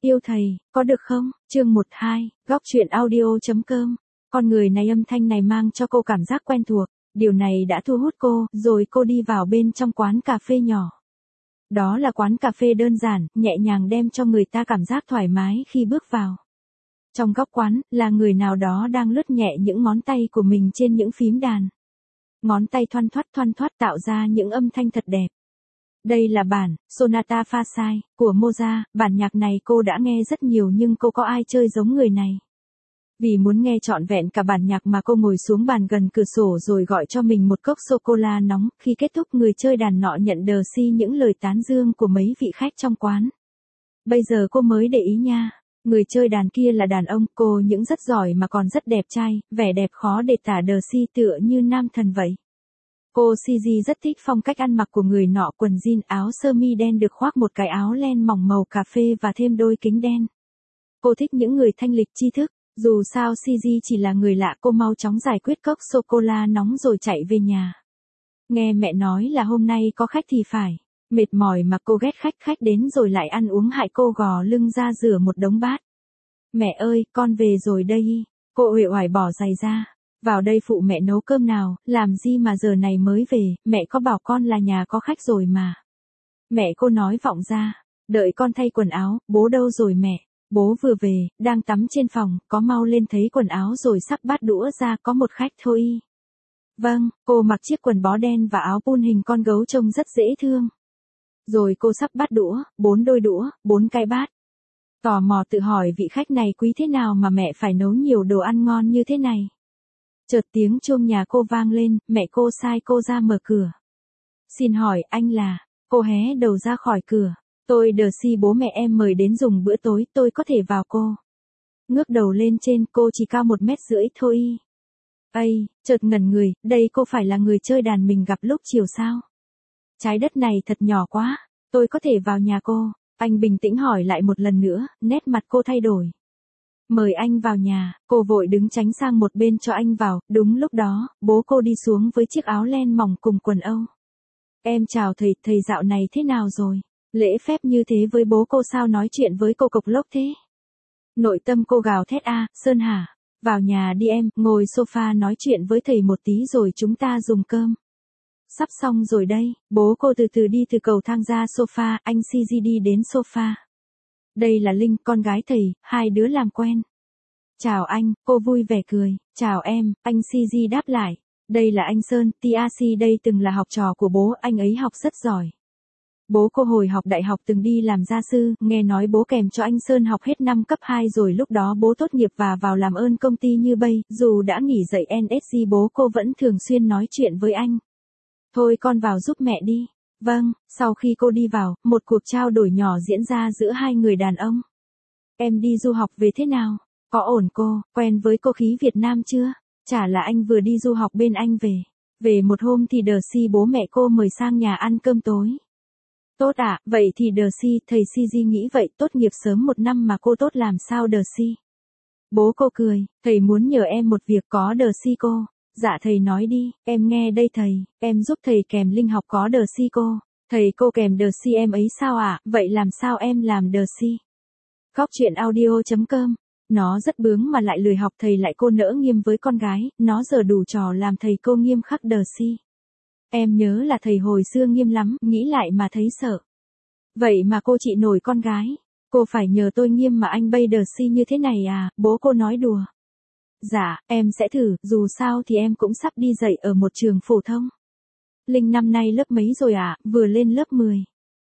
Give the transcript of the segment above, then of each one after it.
Yêu thầy, có được không? Chương 12, góc truyện audio.com. Con người này, âm thanh này mang cho cô cảm giác quen thuộc, điều này đã thu hút cô, rồi cô đi vào bên trong quán cà phê nhỏ. Đó là quán cà phê đơn giản, nhẹ nhàng đem cho người ta cảm giác thoải mái khi bước vào. Trong góc quán, là người nào đó đang lướt nhẹ những ngón tay của mình trên những phím đàn. Ngón tay thoăn thoắt tạo ra những âm thanh thật đẹp. Đây là bản Sonata Pha Sai của Mozart, bản nhạc này cô đã nghe rất nhiều nhưng cô có ai chơi giống người này. Vì muốn nghe trọn vẹn cả bản nhạc mà cô ngồi xuống bàn gần cửa sổ rồi gọi cho mình một cốc sô-cô-la nóng. Khi kết thúc, người chơi đàn nọ nhận đờ si những lời tán dương của mấy vị khách trong quán. Bây giờ cô mới để ý nha, người chơi đàn kia là đàn ông, cô những rất giỏi mà còn rất đẹp trai, vẻ đẹp khó để tả, đờ si tựa như nam thần vậy. Cô CG rất thích phong cách ăn mặc của người nọ, quần jean áo sơ mi đen được khoác một cái áo len mỏng màu cà phê và thêm đôi kính đen. Cô thích những người thanh lịch tri thức, dù sao CG chỉ là người lạ, cô mau chóng giải quyết cốc sô-cô-la nóng rồi chạy về nhà. Nghe mẹ nói là hôm nay có khách thì phải, mệt mỏi mà cô ghét khách đến rồi lại ăn uống hại cô, gò lưng ra rửa một đống bát. Mẹ ơi, con về rồi đây. Cô uể oải bỏ giày ra. Vào đây phụ mẹ nấu cơm nào, làm gì mà giờ này mới về, mẹ có bảo con là nhà có khách rồi mà. Mẹ cô nói vọng ra, đợi con thay quần áo, bố đâu rồi mẹ? Bố vừa về, đang tắm trên phòng, có mau lên thấy quần áo rồi sắp bát đũa ra, có một khách thôi. Vâng, cô mặc chiếc quần bó đen và áo pun hình con gấu trông rất dễ thương. Rồi cô sắp bát đũa, 4 đôi đũa, 4 cái bát. Tò mò tự hỏi vị khách này quý thế nào mà mẹ phải nấu nhiều đồ ăn ngon như thế này. Chợt tiếng chuông nhà cô vang lên, mẹ cô sai cô ra mở cửa. Xin hỏi anh là? Cô hé đầu ra khỏi cửa. Tôi đờ si, bố mẹ em mời đến dùng bữa tối, tôi có thể vào cô? Ngước đầu lên trên, cô chỉ cao 1,5 mét thôi. Ây, chợt ngẩn người, đây cô phải là người chơi đàn mình gặp lúc chiều sao? Trái đất này thật nhỏ quá, tôi có thể vào nhà cô? Anh bình tĩnh hỏi lại một lần nữa, nét mặt cô thay đổi. Mời anh vào nhà, cô vội đứng tránh sang một bên cho anh vào. Đúng lúc đó, bố cô đi xuống với chiếc áo len mỏng cùng quần âu. Em chào thầy, thầy dạo này thế nào rồi? Lễ phép như thế với bố cô sao nói chuyện với cô cộc lốc thế? Nội tâm cô gào thét, Sơn hả? Vào nhà đi em, ngồi sofa nói chuyện với thầy một tí rồi chúng ta dùng cơm. Sắp xong rồi đây, bố cô từ từ đi từ cầu thang ra sofa, anh CG đi đến sofa. Đây là Linh, con gái thầy, hai đứa làm quen. Chào anh, cô vui vẻ cười. Chào em, anh CG đáp lại. Đây là anh Sơn, TRC đây từng là học trò của bố, anh ấy học rất giỏi. Bố cô hồi học đại học từng đi làm gia sư, nghe nói bố kèm cho anh Sơn học hết năm cấp 2 rồi lúc đó bố tốt nghiệp và vào làm ơn công ty như bây, dù đã nghỉ dạy NSG bố cô vẫn thường xuyên nói chuyện với anh. Thôi con vào giúp mẹ đi. Vâng, sau khi cô đi vào, một cuộc trao đổi nhỏ diễn ra giữa hai người đàn ông. Em đi du học về thế nào? Có ổn cô, quen với cô khí Việt Nam chưa? Chả là anh vừa đi du học bên anh về. Về một hôm thì đờ si bố mẹ cô mời sang nhà ăn cơm tối. Tốt ạ, vậy thì đờ si, thầy CG nghĩ vậy, tốt nghiệp sớm 1 năm mà cô tốt làm sao đờ si? Bố cô cười, thầy muốn nhờ em một việc, có đờ si cô. Dạ thầy nói đi, em nghe đây thầy, em giúp thầy kèm Linh học có đờ si cô. Thầy cô kèm đờ si em ấy sao ạ? Vậy làm sao em làm đờ si? Góc truyện audio.com. Nó rất bướng mà lại lười học, thầy lại cô nỡ nghiêm với con gái, nó giờ đủ trò làm thầy cô nghiêm khắc đờ si. Em nhớ là thầy hồi xưa nghiêm lắm, nghĩ lại mà thấy sợ. Vậy mà cô chị nổi con gái, cô phải nhờ tôi nghiêm mà anh bây đờ si như thế này à? Bố cô nói đùa. Dạ, em sẽ thử, dù sao thì em cũng sắp đi dạy ở một trường phổ thông. Linh năm nay lớp mấy rồi ạ? Vừa lên lớp 10.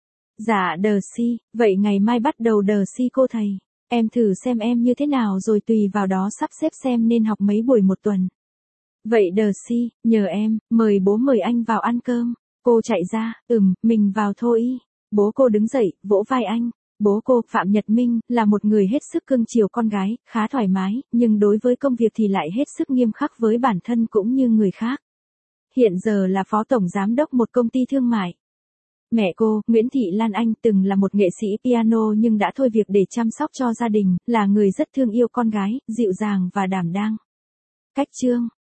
Dạ đờ si, vậy ngày mai bắt đầu đờ si cô thầy. Em thử xem em như thế nào rồi tùy vào đó sắp xếp xem nên học mấy buổi một tuần. Vậy đờ si, nhờ em, mời bố mời anh vào ăn cơm. Cô chạy ra, mình vào thôi. Bố cô đứng dậy, vỗ vai anh. Bố cô, Phạm Nhật Minh, là một người hết sức cưng chiều con gái, khá thoải mái, nhưng đối với công việc thì lại hết sức nghiêm khắc với bản thân cũng như người khác. Hiện giờ là phó tổng giám đốc một công ty thương mại. Mẹ cô, Nguyễn Thị Lan Anh, từng là một nghệ sĩ piano nhưng đã thôi việc để chăm sóc cho gia đình, là người rất thương yêu con gái, dịu dàng và đảm đang. Cách chương